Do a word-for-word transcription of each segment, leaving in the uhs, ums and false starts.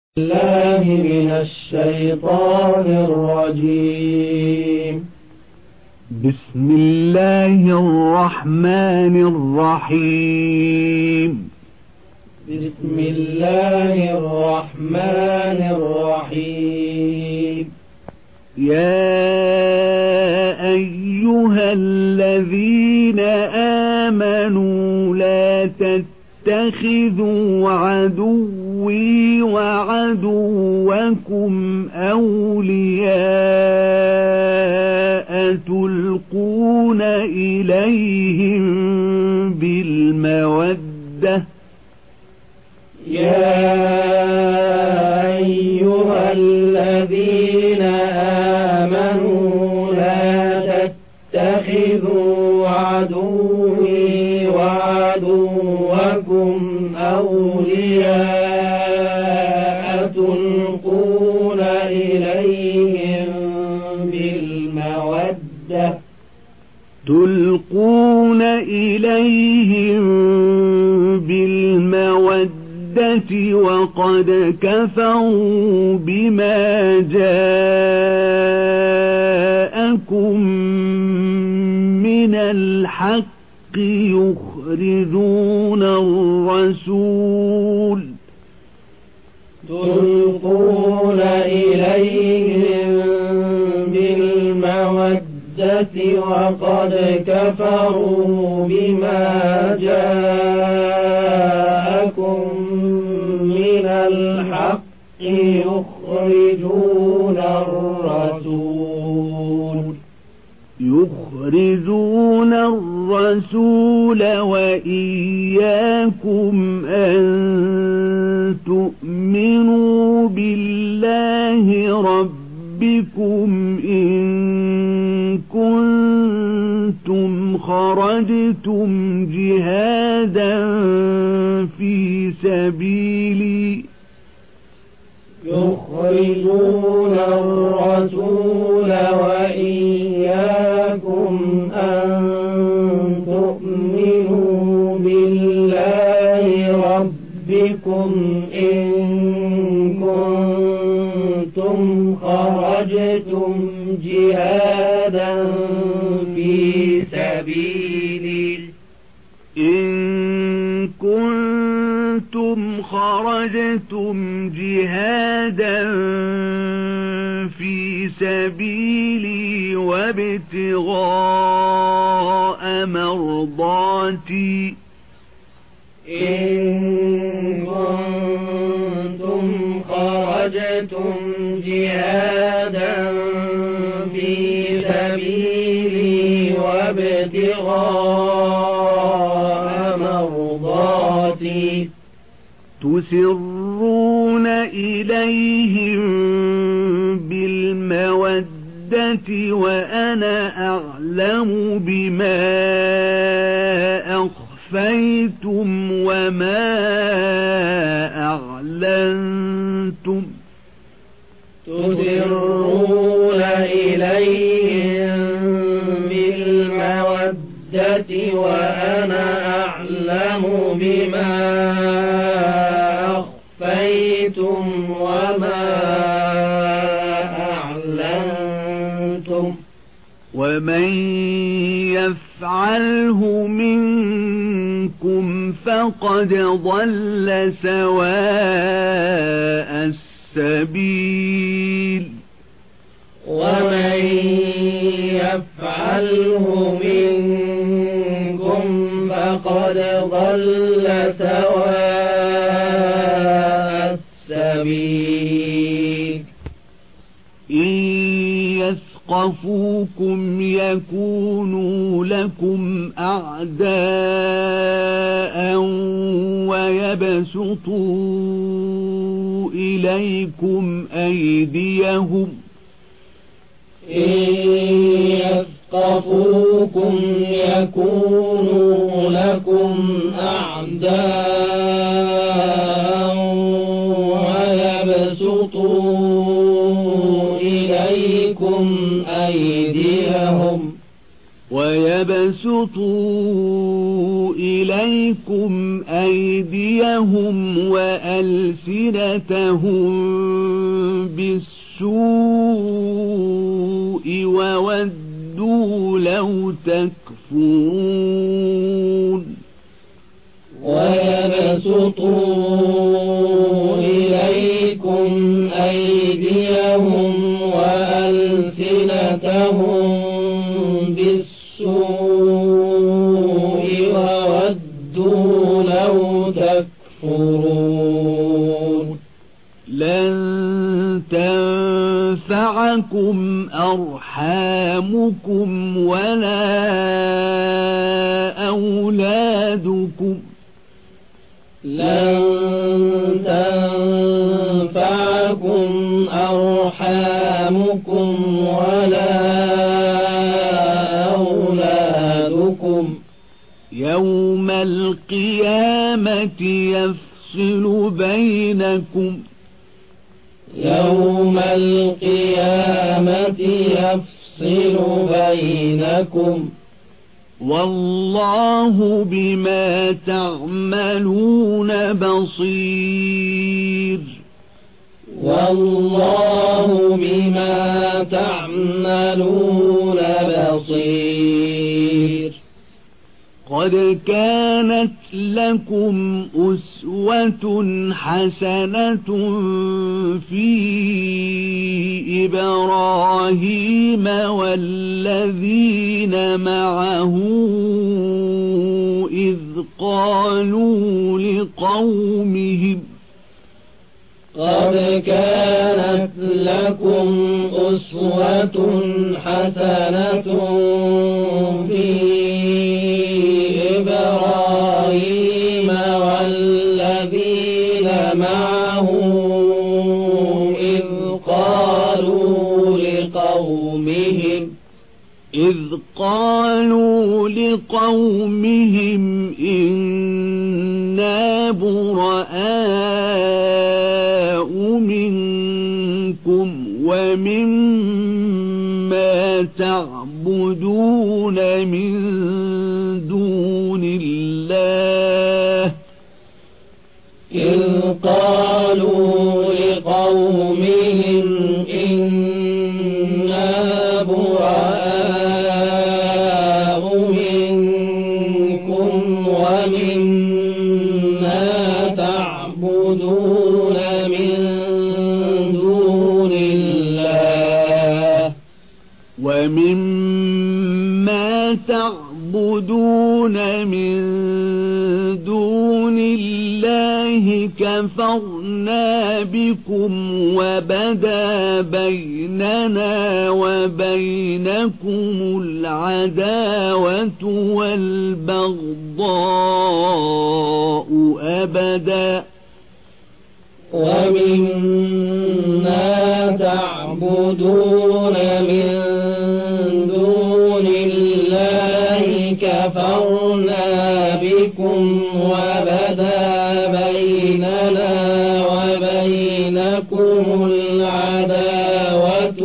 الله من الشيطان الرجيم. بسم الله الرحمن الرحيم. بسم الله الرحمن الرحيم. يا أيها الذين آمنوا لا تتخذوا عدوي وعدوكم أولياء تلقون إليهم بالمودة يا أيها الذين آمنوا لا تتخذوا عدوي وعدوكم أولياء تلقون إليهم بالمودة تلقون إليهم بالمودة وقد كفروا بما جاءكم من الحق يخرجون الرسول تلقون إليهم بالمودة وقد كفروا بما جاءكم من الحق يخرجون الرسول يخرجون الرسول وإياكم أن تؤمنوا بالله ربكم إن كنتم خرجتم جهادا في سبيلي يخرجون الرسول وإياكم أن تؤمنوا بالله ربكم إن كنتم خرجتم جهادا في سبيلي إن كنتم خرجتم جهادا في سبيلي وابتغاء مرضاتي إن كنتم خرجتم جهادا في سبيلي وابتغاء مرضاتي تسرون إليهم بالمودة وأنا أعلم بما أخفيتم وما أعلنتم تسرون إليهم بالمودة وأنا أعلم بما أخفيتم وما أعلنتم ومن يفعله منكم فقد ضل سواء السبيل ومن يفعله منكم فقد ضل سواء السبيل إن يثقفوكم يكونوا لكم أعداء ويبسطوا إليكم أيديهم إن يثقفوكم يكونوا لكم أعداء ويبسطوا إليكم أيديهم ويبسطوا إليكم أيديهم وألسنتهم بالسوء وودوا لو تكفرون ويبسطوا إليكم أيديهم وألسنتهم بالسوء وودوا لو تكفرون لن تنفعكم أرحامكم ولا أولادكم لن تنفعكم أرحامكم ولا أولادكم يوم القيامة يفصل بينكم يوم القيامة يفصل بينكم والله بما تعملون بصير والله بما تعملون بصير قد كانت لكم أسوة حسنة في إبراهيم والذين معه إذ قالوا لقومهم قد كانت لكم أسوة حسنة في إبراهيم والذين معه إذ قالوا لقومهم إذ قالوا لقومهم إنا براء منكم ومما تعبدون من دون الله إذ قالوا لقومهم إنا براء منكم ومما تعبدون من دون الله ومما تعبدون من دون الله كفرنا بكم وبدا بيننا وبينكم العداوة والبغضاء أبدا ومما تعبدون من دون الله كفرنا بكم وبدا بيننا وبينكم العداوة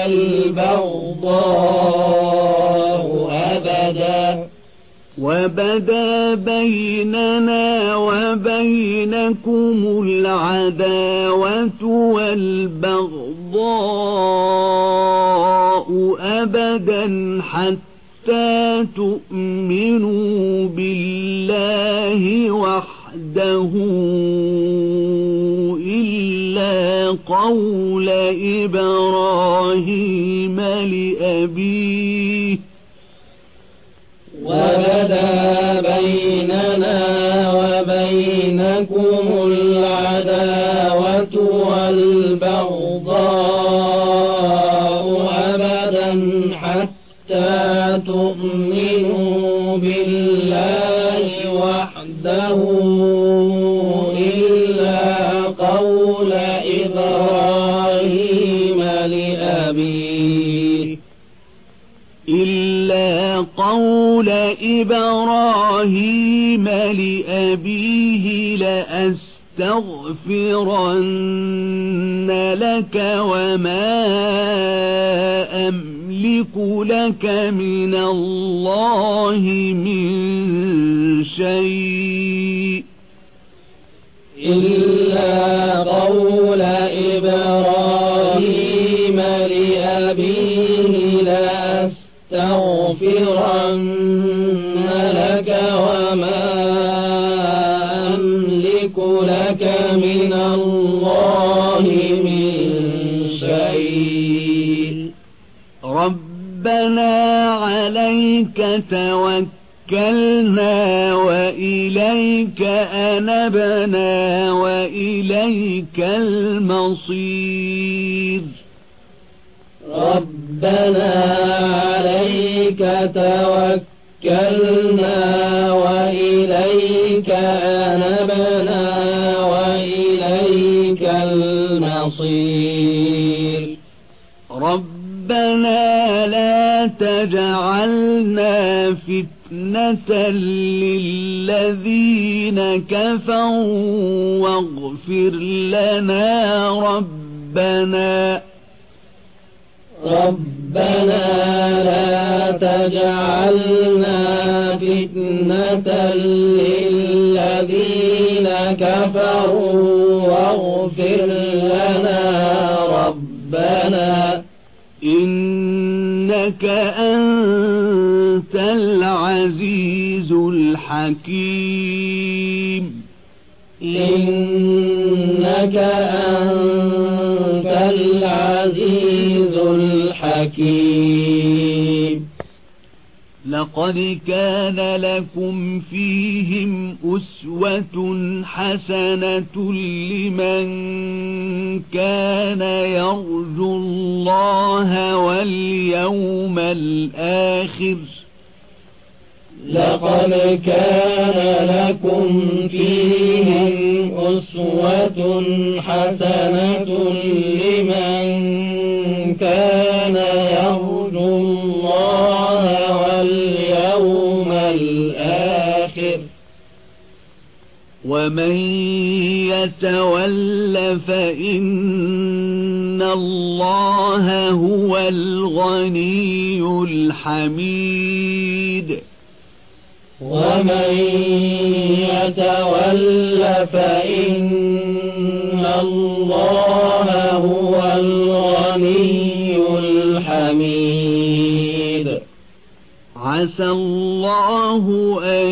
والبغضاء أبدا وبدا بيننا وبينكم العداوة والبغضاء أبدا حتى تؤمنوا بالله وحده إلا قول إبراهيم لأبيه وبدا بيننا وبينكم العداوة والبغضاء أبدا حتى تؤمنوا بالله وحده إلا قول إبراهيم لأبيه إلا قول إبراهيم لأبيه لأستغفرن لك وما أملك أملك لك من الله من شيء إلا قول إبراهيم لأبيه لأستغفرن لك وما أملك لك من الله من شيء ربنا عليك توكلنا وإليك أنبنا وإليك المصير ربنا عليك توكلنا وإليك أنبنا وإليك المصير ربنا لا تجعلنا فتنة للذين كفروا واغفر لنا ربنا ربنا لا تجعلنا فتنة للذين كفروا واغفر لنا ربنا إنك أنت العزيز الحكيم إنك أنت العزيز الحكيم لقد كان لكم فيهم أسوة حسنة لمن كان يرجو الله واليوم الآخر لقد كان لكم فيهم أسوة حسنة لمن كان يرجو الله واليوم الآخر ومن يتول فإن الله هو الغني الحميد ومن يتول فإن الله هو الغني الحميد عسى الله أن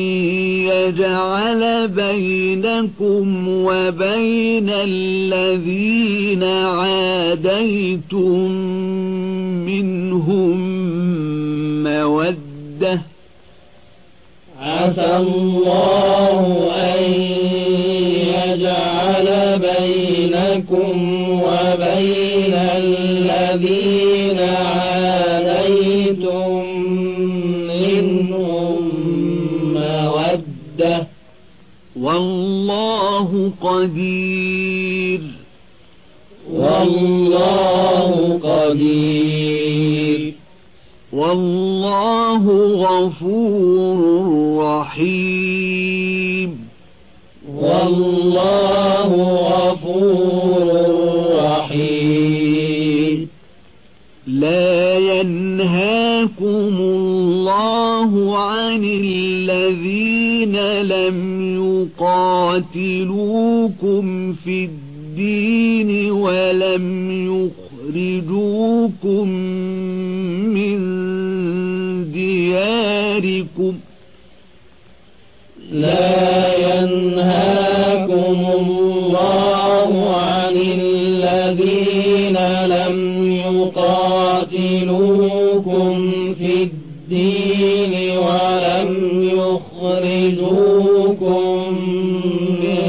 يجعل بينكم وبين الذين عاديتم منهم مودة عسى الله أن يجعل بينكم وبين الذين عاديتم منهم مودة والله قدير والله قدير والله غفور رحيم والله غفور رحيم لا ينهاكم الله عن الذين لم يقاتلوكم في الدين ولم يخرجوكم من دياركم لا ينهاكم الله عن الذين لم يقاتلوكم في الدين ولم يخرجوكم من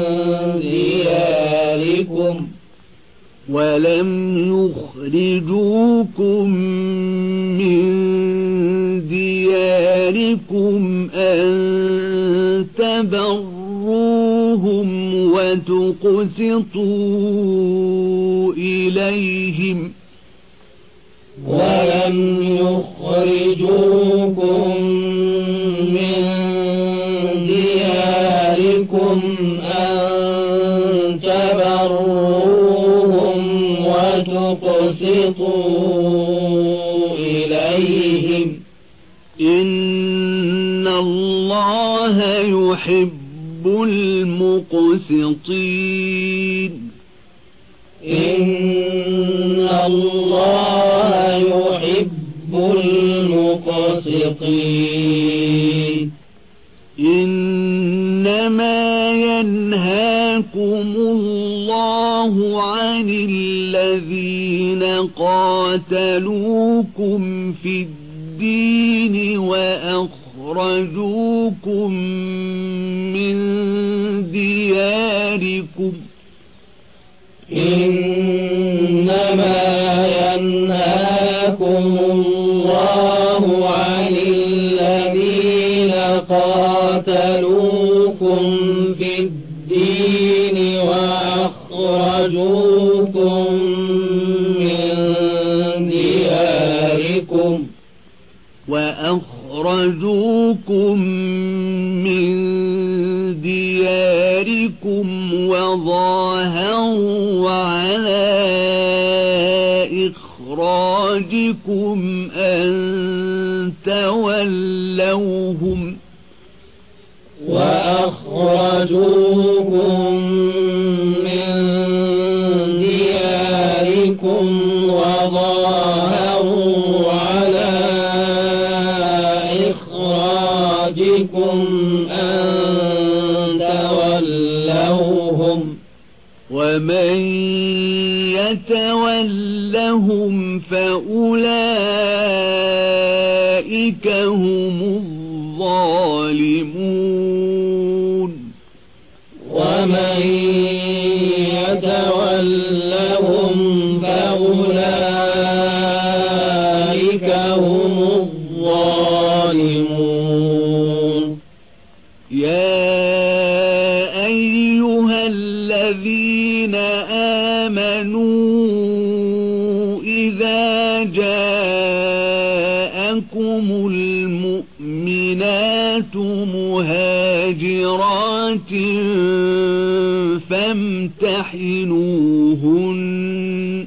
دياركم ولم يخرجوكم من دياركم أن تبروهم وتقسطوا إليهم ولم يخرجوكم من دياركم أن تبروهم وتقسطوا إليهم إن الله يحب المقسطين إن الله يحب المقسطين إنما ينهاكم الله عن الذين قاتلوكم في الدين وأخرجوكم من دياركم إنما ينهاكم الله عن الذين قاتلوكم في الدين وأخرجوكم من دياركم وأخرجوكم من دياركم وظاهروا على إخراجكم أن تولوهم وأخرجوكم من دياركم وظاهروا على إخراجكم أن تولوهم ومن يتولهم فأولئك هم الظالمون ومن يتولهم فأولئك هم الظالمون يا أيها الذين آمنوا إذا جاءكم المؤمنات مهاجرات فامتحنوهن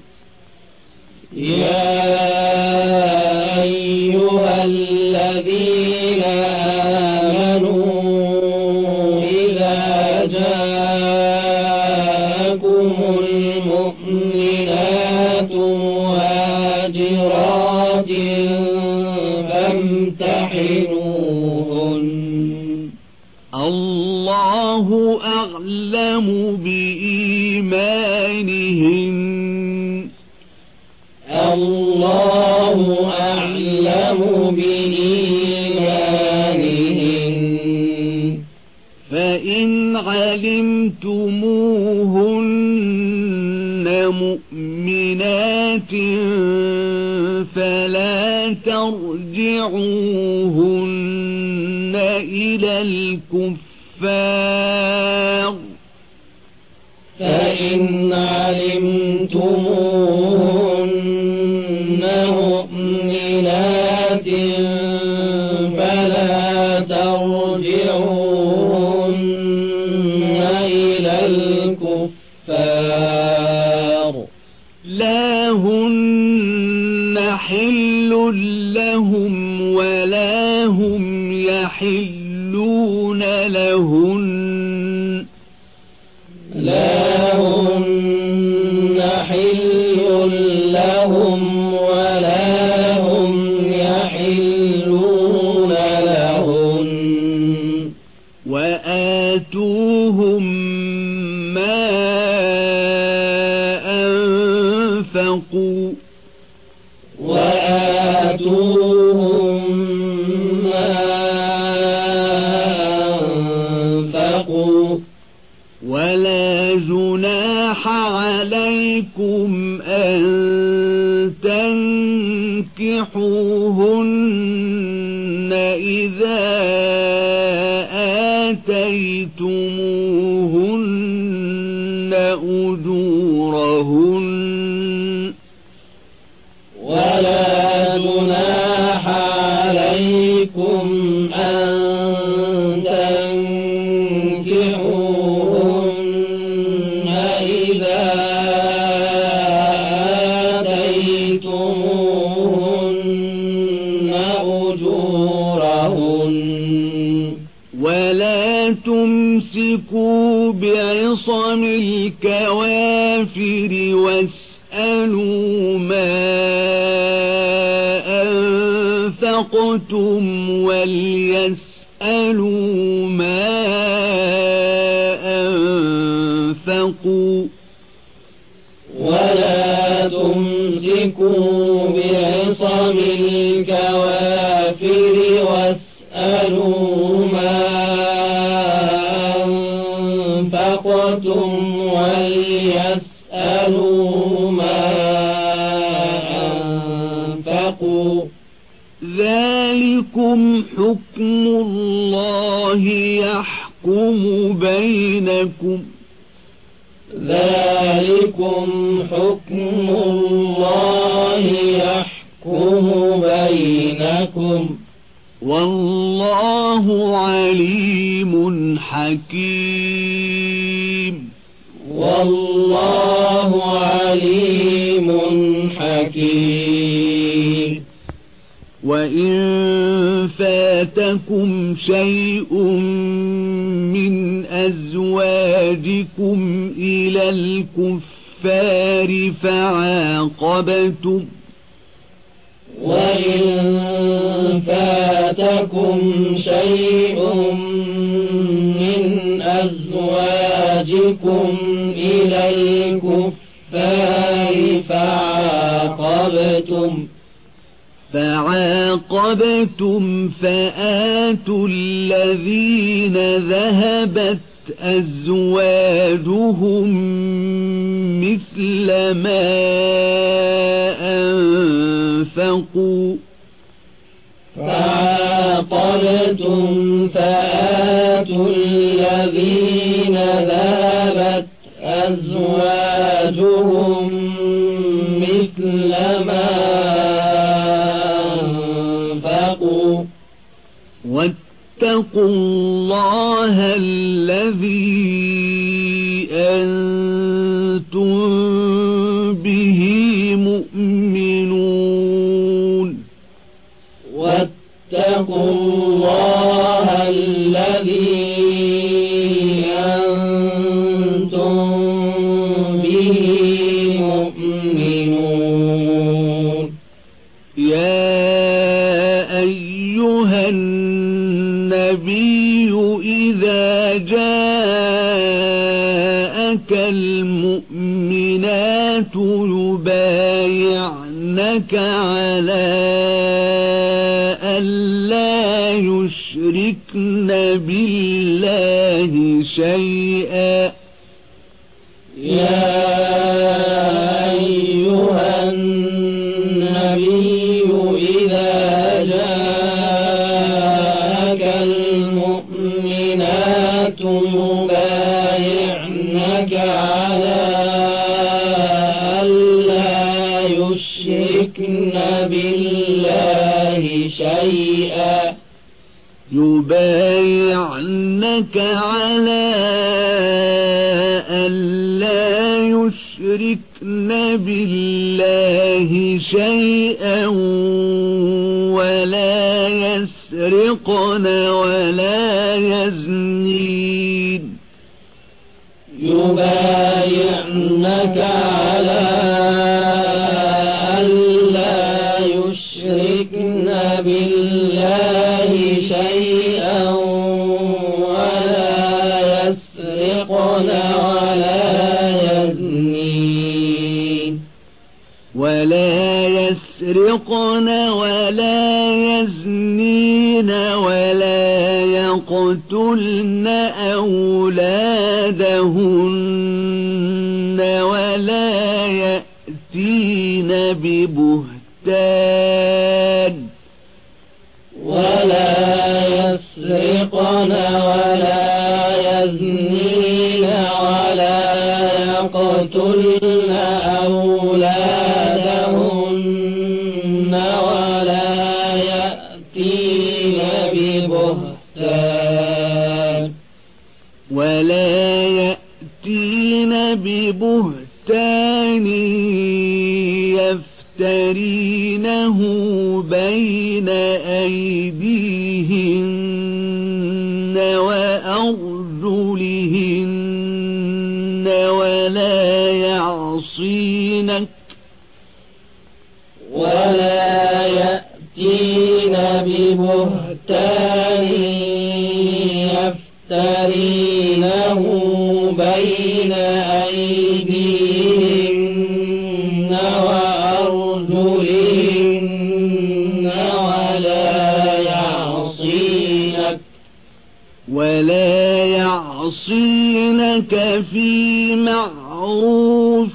يا أيها الذين آمنوا إذا جاءكم المؤمنات مهاجرات فامتحنوهن الله أعلم بإيمانهن الله أعلم بإيمانهن فإن علمتموهن مؤمنات فلا ترجعوهن إلى الكفار فإن علمتموهن مؤمنات فلا ترجعوهن إلى الكفار لا هن حل لهم ولا هم يحلون لهن لا هن حل لهم ولا هم يحلون لهن وآتوهم ما أنفقوا وآتوهم ما أنفقوا ولا جناح عليكم أن تنكحوهن إذا آتيتموهن أجورهن ولا جناح عليكم أن تنكحوهن إذا آتيتموهن تمسكوا بعصم الكوافر واسألوا ما أنفقتم وليسألوا ما أنفقوا ولا تمسكوا بعصم الكوافر واسألوا ما أنفقتم وليسألوا ما أنفقوا ذلكم حكم الله يحكم بينكم ذلكم حكم الله يحكم بينكم والله عليم حكيم والله عليم حكيم وإن فاتكم شيء من أزواجكم إلى الكفار فعاقبتم وإن فاتكم شيء من أزواجكم إلى الكفار فعاقبتم فعاقبتم فآتوا الذين ذهبت أزواجهم مثل ما أنفقوا فعاقبتم فآتوا الذين ذهبت أزواجهم مثل ما أنفقوا واتقوا الله الذي أنتم به مؤمنون واتقوا الله الذي أنتم به مؤمنون يا أيها النبي إذا جاءك المؤمنات يبايعنك على ألا يشركن بالله شيئا يا أيها النبي إذا جاءك المؤمنات يبايعنك على ألا يشركن بالله شيئا يبايعنك على ألا يشركن بالله شيئا ولا يسرقن ولا يزنين يبايعنك على ألا يشركن بالله شيئا ولا يسرقن ولا يزنين ولا يسرقن ولا يزنين ولا يقتلن أولادهن ولا يأتين ببهتان ولا يسرقن ولا يزنين ولا يقتلن أولادهن ولا يأتين ببهتان ولا يأتين ببهتان يفترينه بين أيديهن وأرجلهن يأتينك ولا يأتين ببهتان يفترينه بين أيديهن وأرجلهن ولا يعصينك ولا يعصينك في معروف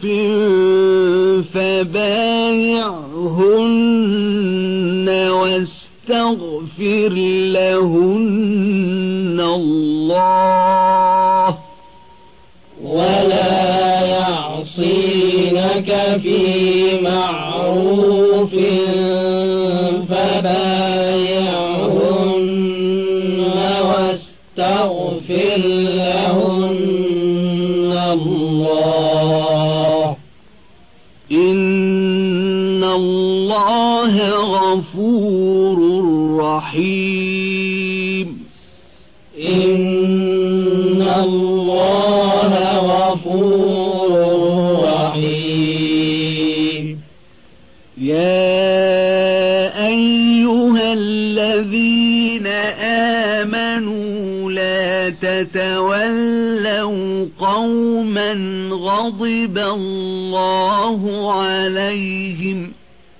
فبايعهن واستغفر لهن الله ولا يعصينك في معروف فبايعهن واستغفر لهن الله إن الله غفور رحيم إن الله غفور رحيم يا أيها الذين آمنوا لا تتولوا قوما غضب الله عليهم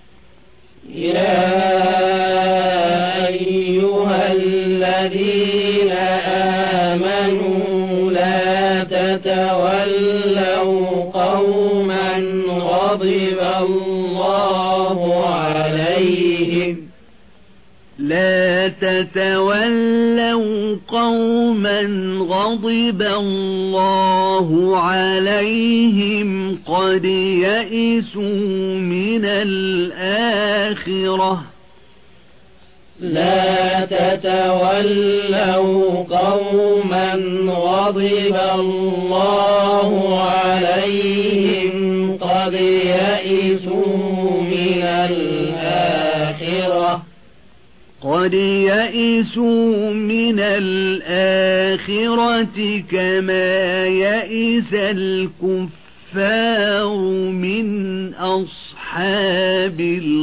يا أيها الذين آمنوا لا تتولوا قوما غضب الله عليهم لا تتولوا قوما غضب الله عليهم قد يئسوا من الآخرة لا تتولوا قوما غضب الله عليهم قد يئسوا من الآخرة قد يئسوا من الآخرة كما يئس الكفار من أصحاب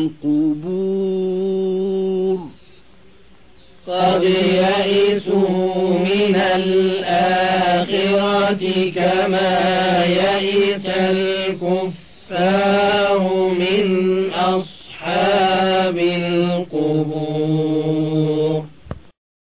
القبور قد يئسوا من الآخرة كما يئس